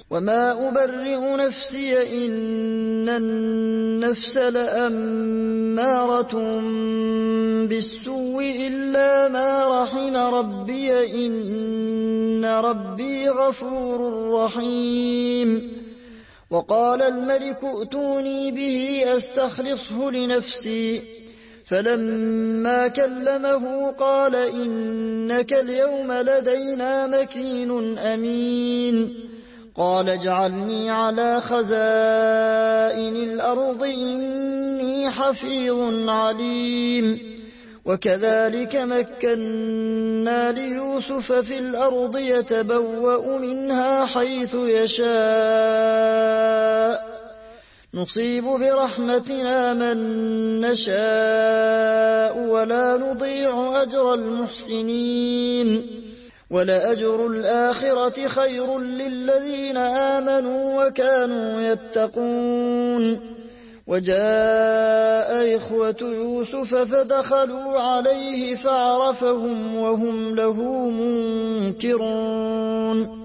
وما أبرئ نفسي إن النفس لأمارة بالسوء إلا ما رحم ربي إن ربي غفور رحيم. وقال الملك ائتوني به أستخلصه لنفسي. فلما كلمه قال إنك اليوم لدينا مكين أمين. قال اجعلني على خزائن الأرض إني حفيظ عليم. وكذلك مكنا ليوسف في الأرض يتبوأ منها حيث يشاء نصيب برحمتنا من نشاء ولا نضيع أجر المحسنين. ولأجر الآخرة خير للذين آمنوا وكانوا يتقون. وجاء إخوة يوسف فدخلوا عليه فعرفهم وهم له منكرون.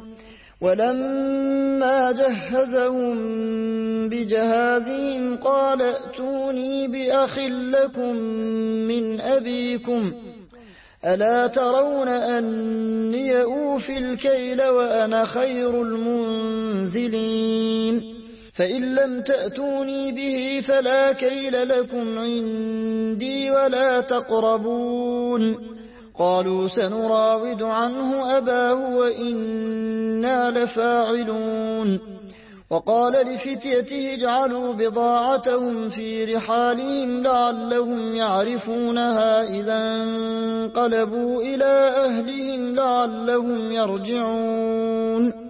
ولما جهزهم بجهازهم قال ائتوني بأخ لكم من أبيكم ألا ترون أني أوفي الكيل وأنا خير المنزلين. فإن لم تأتوني به فلا كيل لكم عندي ولا تقربون. قالوا سنراود عنه أباه وإنا لفاعلون. وقال لفتيته اجعلوا بضاعتهم في رحالهم لعلهم يعرفونها إذا انقلبوا إلى أهلهم لعلهم يرجعون.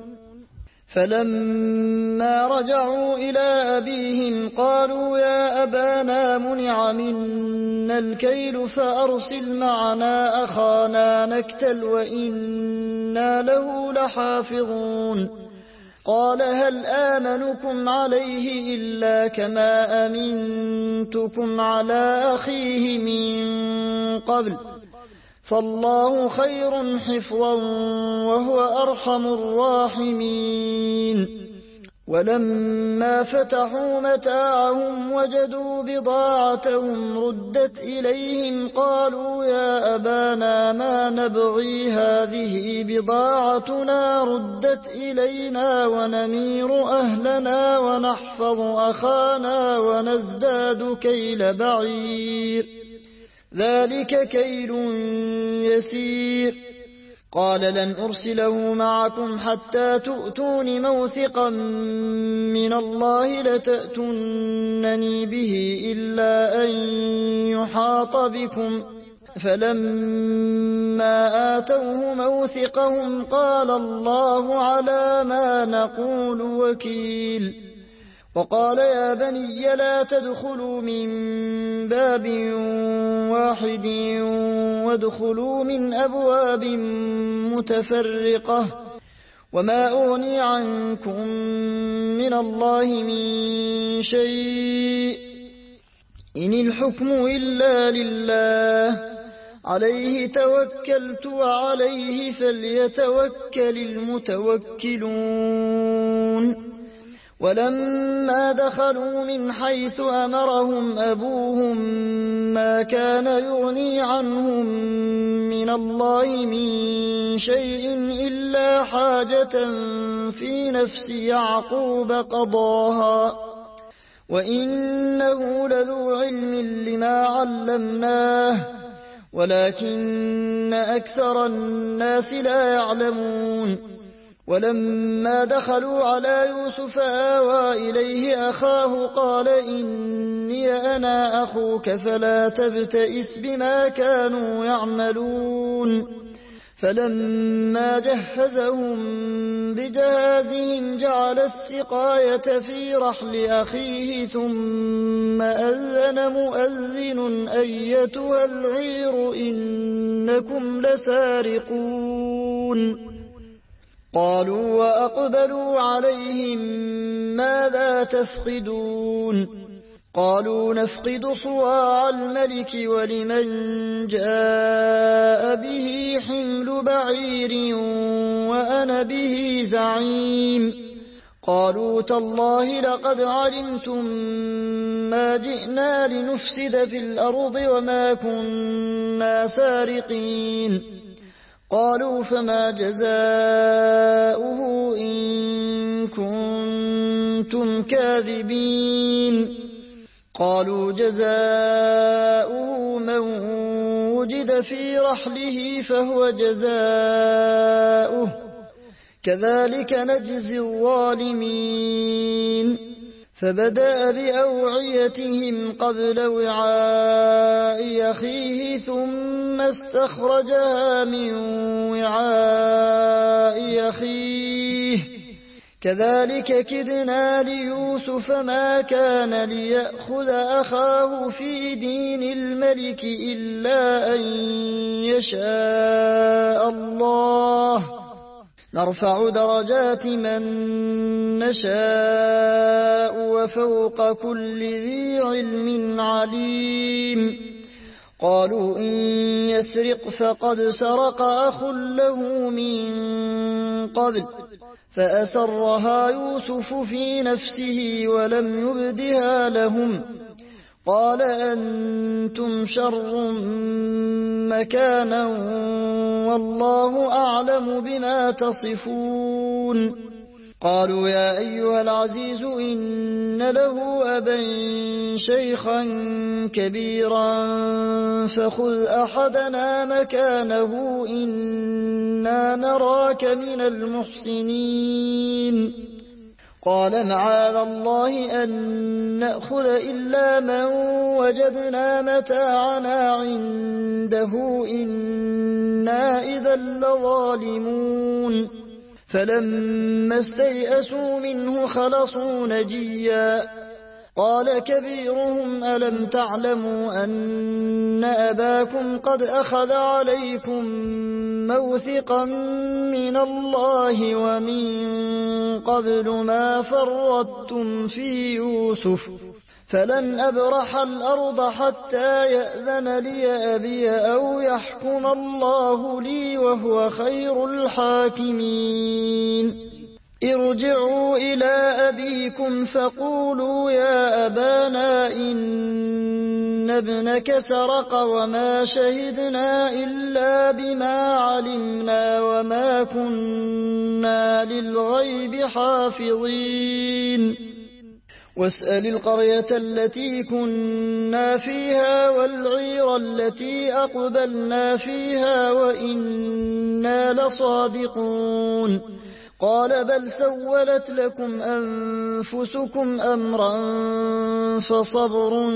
فلما رجعوا إلى أبيهم قالوا يا أبانا منع منا الكيل فأرسل معنا أخانا نكتل وإنا له لحافظون. قال هل آمنكم عليه إلا كما أمنتكم على أخيه من قبل فالله خير حفظا وهو أرحم الراحمين. ولما فتحوا متاعهم وجدوا بضاعتهم ردت إليهم قالوا يا أبانا ما نبغي هذه بضاعتنا ردت إلينا ونمير أهلنا ونحفظ أخانا ونزداد كيل بعير ذلك كيل يسير. قال لن أرسله معكم حتى تؤتون موثقا من الله لتأتونني به إلا أن يحاط بكم. فلما آتوه موثقهم قال الله على ما نقول وكيل. وقال يا بني لا تدخلوا من باب واحد وادخلوا من أبواب متفرقة وما أغني عنكم من الله من شيء إن الحكم إلا لله عليه توكلت وعليه فليتوكل المتوكلون. ولما دخلوا من حيث أمرهم أبوهم ما كان يغني عنهم من الله من شيء إلا حاجة في نفس يعقوب قضاها وإنه لذو علم لما علمناه ولكن أكثر الناس لا يعلمون. ولما دخلوا على يوسف آوى إليه أخاه قال إني أنا أخوك فلا تبتئس بما كانوا يعملون. فلما جهزهم بجهازهم جعل السقاية في رحل أخيه ثم أذن مؤذن أيتها العير إنكم لسارقون. قالوا وأقبلوا عليهم ماذا تفقدون. قالوا نفقد صواع الملك ولمن جاء به حمل بعير وأنا به زعيم. قالوا تالله لقد علمتم ما جئنا لنفسد في الأرض وما كنا سارقين. قالوا فما جزاؤه إن كنتم كاذبين. قالوا جزاؤه من وجد في رحله فهو جزاؤه كذلك نجزي الظالمين. فبدأ بأوعيتهم قبل وعاء أخيه ثم استخرجها من وعاء أخيه كذلك كدنا ليوسف ما كان ليأخذ أخاه في دين الملك إلا أن يشاء الله نرفع درجات من نشاء وفوق كل ذي علم عليم. قالوا إن يسرق فقد سرق أخ له من قبل فأسرها يوسف في نفسه ولم يبدها لهم. قال أنتم شر مكانا والله أعلم بما تصفون. قالوا يا أيها العزيز إن له أبا شيخا كبيرا فخذ أحدنا مكانه إنا نراك من المحسنين. قال معاذ الله أن نأخذ إلا من وجدنا متاعنا عنده إنا إذا لظالمون. فلما استيئسوا منه خلصوا نجيا. قال كبيرهم ألم تعلموا أن أباكم قد أخذ عليكم موثقا من الله ومن قبل ما فرطتم في يوسف فلن أبرح الأرض حتى يأذن لي أبي أو يحكم الله لي وهو خير الحاكمين. ارجعوا إلى أبيكم فقولوا يا أبانا إن ابنك سرق وما شهدنا إلا بما علمنا وما كنا للغيب حافظين. واسأل القرية التي كنا فيها والعير التي أقبلنا فيها وإنا لصادقون. قال بل سولت لكم أنفسكم أمرا فصبر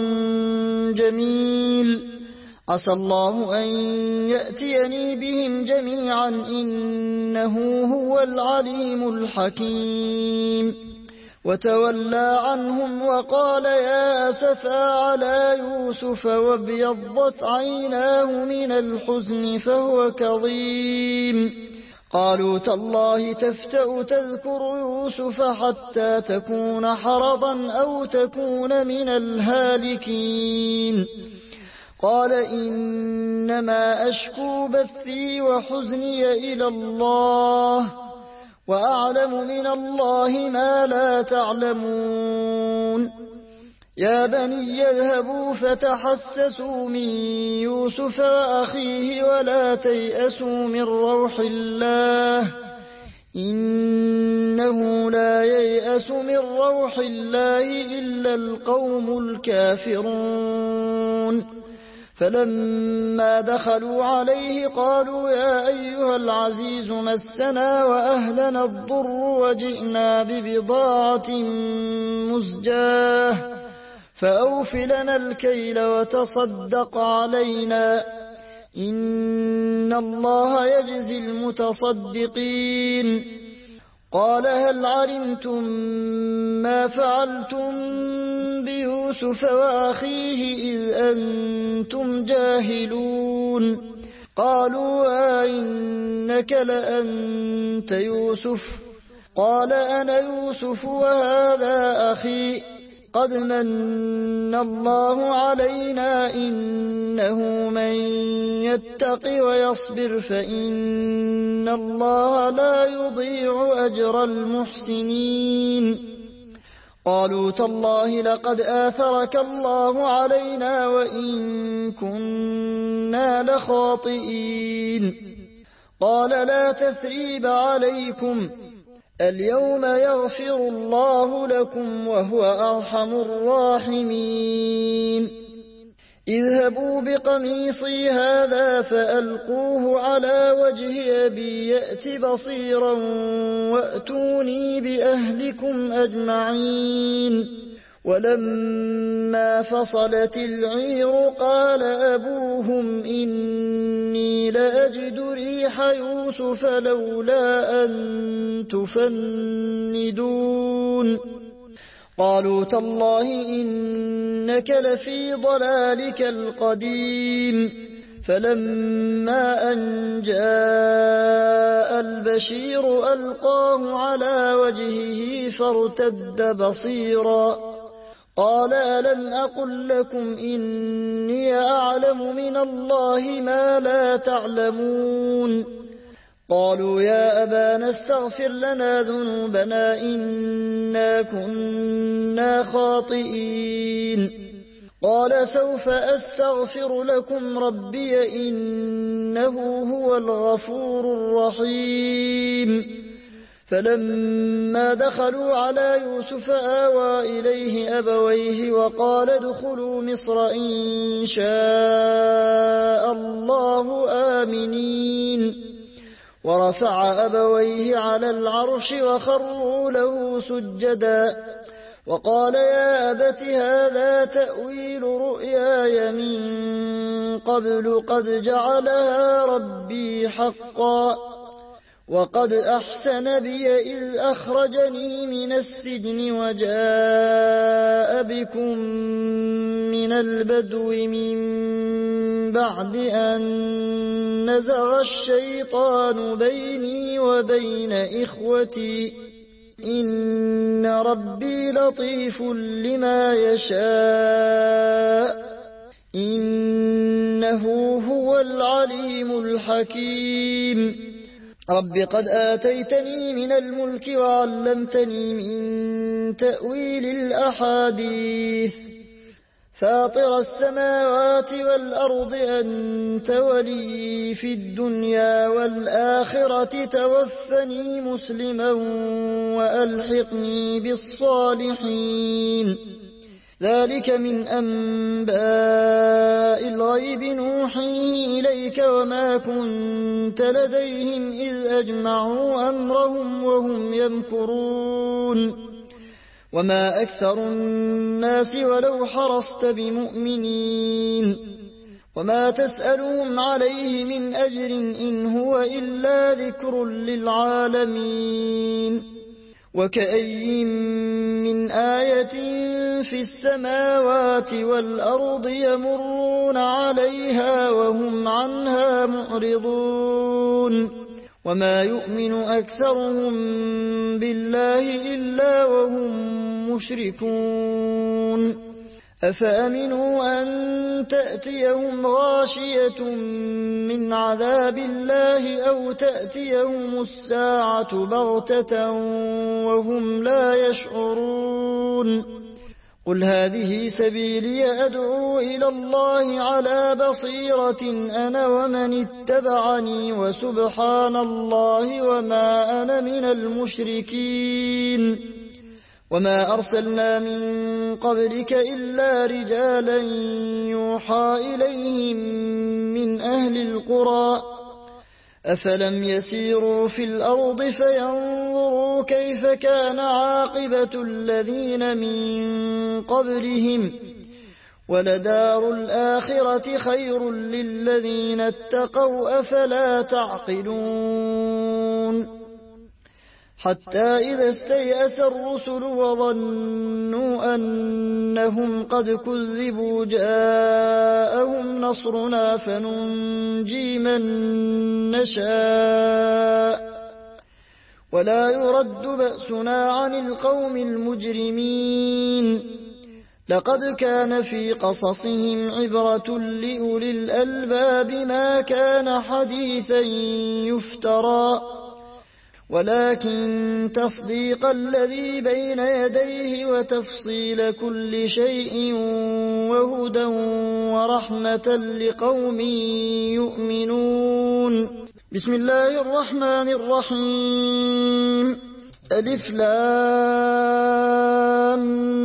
جميل عسى الله أن يأتيني بهم جميعا إنه هو العليم الحكيم. وتولى عنهم وقال يا أسفا على يوسف وابيضت عيناه من الحزن فهو كظيم. قالوا تالله تفتأ تذكر يوسف حتى تكون حرضا أو تكون من الهالكين. قال إنما أشكو بثي وحزني إلى الله وأعلم من الله ما لا تعلمون. يا بني اذهبوا فتحسسوا من يوسف وأخيه ولا تيأسوا من روح الله إنه لا ييأس من روح الله إلا القوم الكافرون. فلما دخلوا عليه قالوا يا أيها العزيز مسنا وأهلنا الضر وجئنا ببضاعة مزجاة فأوف لنا الكيل وتصدق علينا إن الله يجزي المتصدقين. قال هل علمتم ما فعلتم بيوسف وأخيه إذ أنتم جاهلون. قالوا أئنك لأنت يوسف؟ قال أنا يوسف وهذا أخي قد من الله علينا إنه من يتق ويصبر فإن الله لا يضيع أجر المحسنين قالوا تالله لقد آثرك الله علينا وإن كنا لخاطئين قال لا تثريب عليكم اليوم يغفر الله لكم وهو أرحم الراحمين اذهبوا بقميصي هذا فألقوه على وجه أبي يأت بصيرا وأتوني بأهلكم أجمعين ولما فصلت العير قال أبوهم إني لأجد ريح يوسف لولا أن تفندون قالوا تالله إنك لفي ضلالك القديم فلما أن جاء البشير ألقاه على وجهه فارتد بصيرا قال ألم أقل لكم إني أعلم من الله ما لا تعلمون قالوا يا أبانا استغفر لنا ذنوبنا إنا كنا خاطئين قال سوف أستغفر لكم ربي إنه هو الغفور الرحيم فلما دخلوا على يوسف آوى إليه أبويه وقال ادخلوا مصر إن شاء الله آمنين ورفع أبويه على العرش وخروا له سجدا وقال يا أبت هذا تأويل رؤياي من قبل قد جعلها ربي حقا وقد أحسن بي إذ أخرجني من السجن وجاء بكم من البدو من بعد أن نزغ الشيطان بيني وبين إخوتي إن ربي لطيف لما يشاء إنه هو العليم الحكيم رب قد آتيتني من الملك وعلمتني من تأويل الأحاديث فاطر السماوات والأرض أنت ولي في الدنيا والآخرة توفني مسلما وألحقني بالصالحين ذلك من أنباء الغيب نوحيه إليك وما كنت لديهم إذ أجمعوا أمرهم وهم يمكرون وما أكثر الناس ولو حرصت بمؤمنين وما تسألهم عليه من أجر إن هو إلا ذكر للعالمين وكأي من آية في السماوات والأرض يمرون عليها وهم عنها معرضون وما يؤمن أكثرهم بالله إلا وهم مشركون أفأمنوا أن تأتيهم غاشية من عذاب الله أو تأتيهم الساعة بغتة وهم لا يشعرون قل هذه سبيلي أدعو إلى الله على بصيرة أنا ومن اتبعني وسبحان الله وما أنا من المشركين وما أرسلنا من قبلك إلا رجالا يوحى إليهم من أهل القرى أفلم يسيروا في الأرض فينظروا كيف كان عاقبة الذين من قبلهم ولدار الآخرة خير للذين اتقوا أفلا تعقلون حتى إذا استيأس الرسل وظنوا أنهم قد كذبوا جاءهم نصرنا فننجي من نشاء ولا يرد بأسنا عن القوم المجرمين لقد كان في قصصهم عبرة لأولي الألباب ما كان حديثا يفترى ولكن تصديق الذي بين يديه وتفصيل كل شيء وهدى ورحمة لقوم يؤمنون. بسم الله الرحمن الرحيم. ألف لام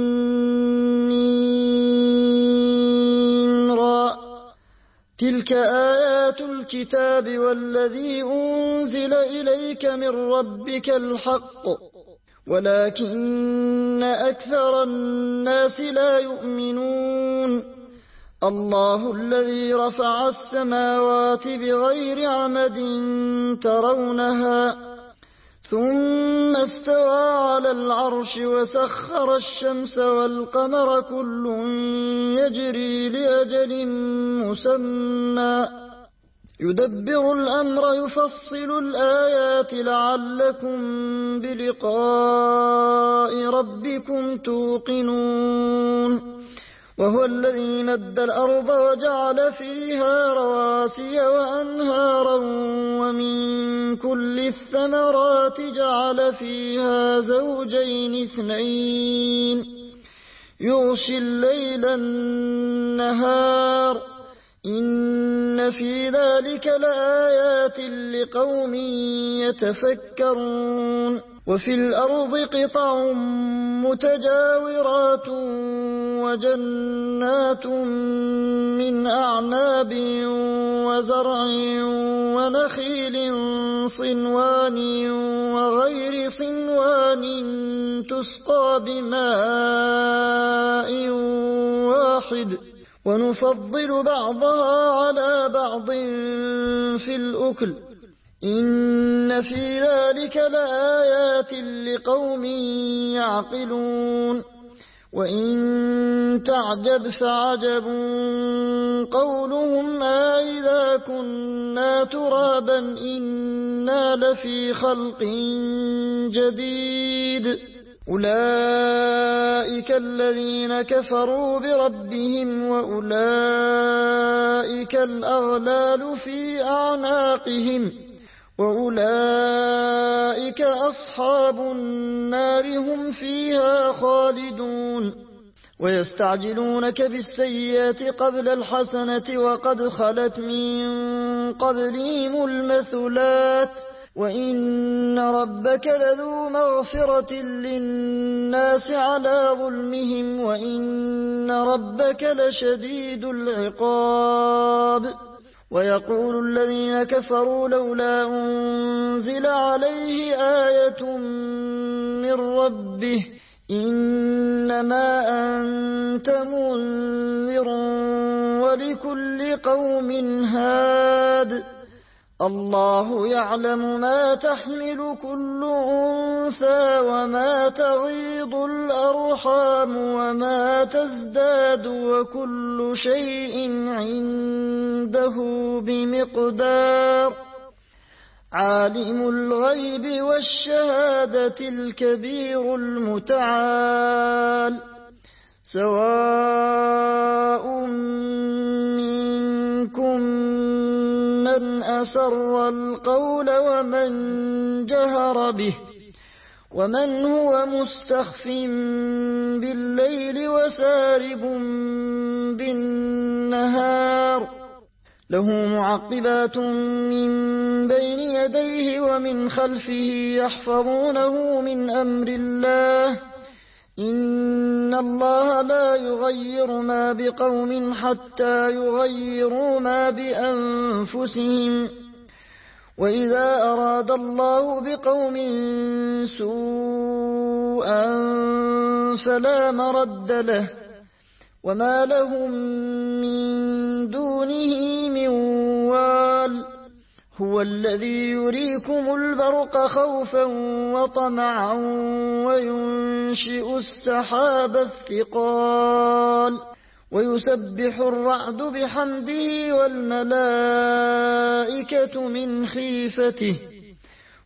ميم را تلك آيات الكتاب والذي أنزل إليك من ربك الحق ولكن أكثر الناس لا يؤمنون. الله الذي رفع السماوات بغير عمد ترونها ثم استوى على العرش وسخر الشمس والقمر كل يجري لأجل مسمى يدبر الأمر يفصل الآيات لعلكم بلقاء ربكم توقنون. وهو الذي مد الأرض وجعل فيها رواسي وأنهارا ومن كل الثمرات جعل فيها زوجين اثنين يغشي الليل النهار إن في ذلك لآيات لقوم يتفكرون. وفي الأرض قطع متجاورات وجنات من أعناب وزرع ونخيل صنوان وغير صنوان تسقى بماء واحد ونفضل بعضها على بعض في الأكل إن في ذلك لآيات لقوم يعقلون. وإن تعجب فعجب قولهم أإذا كنا ترابا إنا لفي خلق جديد أولئك الذين كفروا بربهم وأولئك الأغلال في أعناقهم وأولئك أصحاب النار هم فيها خالدون. ويستعجلونك بالسيئات قبل الحسنة وقد خلت من قبلهم المثلات وإن ربك لذو مغفرة للناس على ظلمهم وإن ربك لشديد العقاب. ويقول الذين كفروا لولا أنزل عليه آية من ربه إنما أنت منذر ولكل قوم هاد الله يعلم ما تحمل كل أنثى وما تغيض الأرحام وما تزداد وكل شيء عنده بمقدار. عالم الغيب والشهادة الكبير المتعال سواء منكم من أسر القول ومن جهر به ومن هو مستخف بالليل وسارب بالنهار له معقبات من بين يديه ومن خلفه يحفظونه من أمر الله إن الله لا يغير ما بقوم حتى يغيروا ما بأنفسهم وإذا أراد الله بقوم سوءا فلا مرد له وما لهم من دونه من وال هو الذي يريكم البرق خوفا وطمعا وينشئ السحاب الثقال ويسبح الرعد بحمده والملائكة من خيفته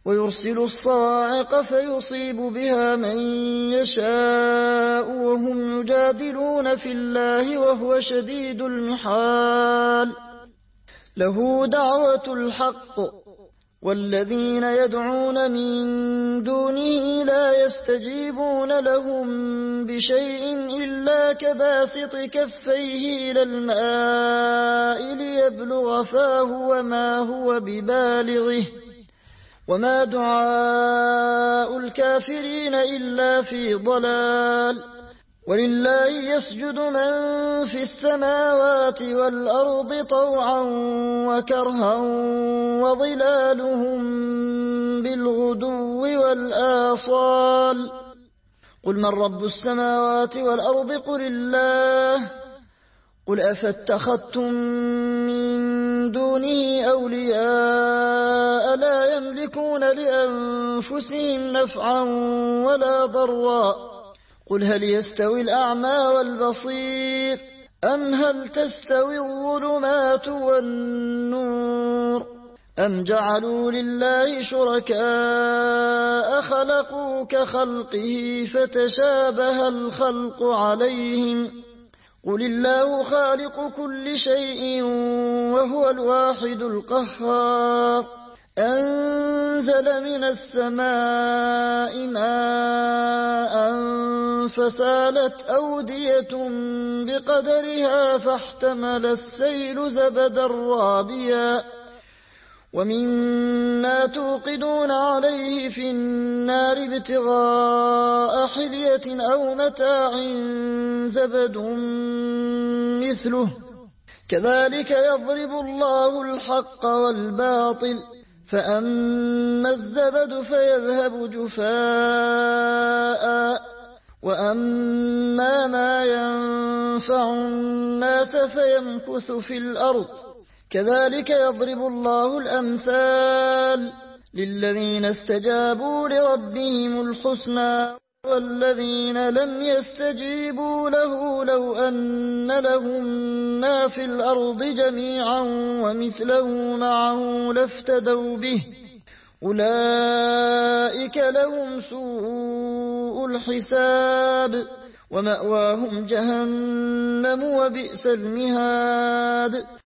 ويرسل الصواعق فيصيب بها من يشاء وهم يجادلون في الله وهو شديد المحال. له دعوة الحق والذين يدعون من دونه لا يستجيبون لهم بشيء إلا كباسط كفيه إلى الماء ليبلغ فاه وما هو ببالغه وما دعاء الكافرين إلا في ضلال. ولله يسجد من في السماوات والأرض طوعا وكرها وظلالهم بالغدو والآصال. قل من رب السماوات والأرض قل الله. قل أفاتخذتم من دونه أولياء لا يملكون لأنفسهم نفعا ولا ضرا. قل هل يستوي الأعمى والبصير أم هل تستوي الظلمات والنور أم جعلوا لله شركاء خلقوا كخلقه فتشابه الخلق عليهم. قل الله خالق كل شيء وهو الواحد القهار. أنزل من السماء ماء فسالت أودية بقدرها فاحتمل السيل زبدا رابيا ومما توقدون عليه في النار ابتغاء حلية أو متاع زبد مثله كذلك يضرب الله الحق والباطل فأما الزبد فيذهب جفاء وأما ما ينفع الناس فيمكث في الأرض كذلك يضرب الله الأمثال للذين استجابوا لربهم الحسنى والذين لم يستجيبوا له لو أن لهم ما في الأرض جميعا ومثله معه لافتدوا به أولئك لهم سوء الحساب ومأواهم جهنم وبئس المهاد.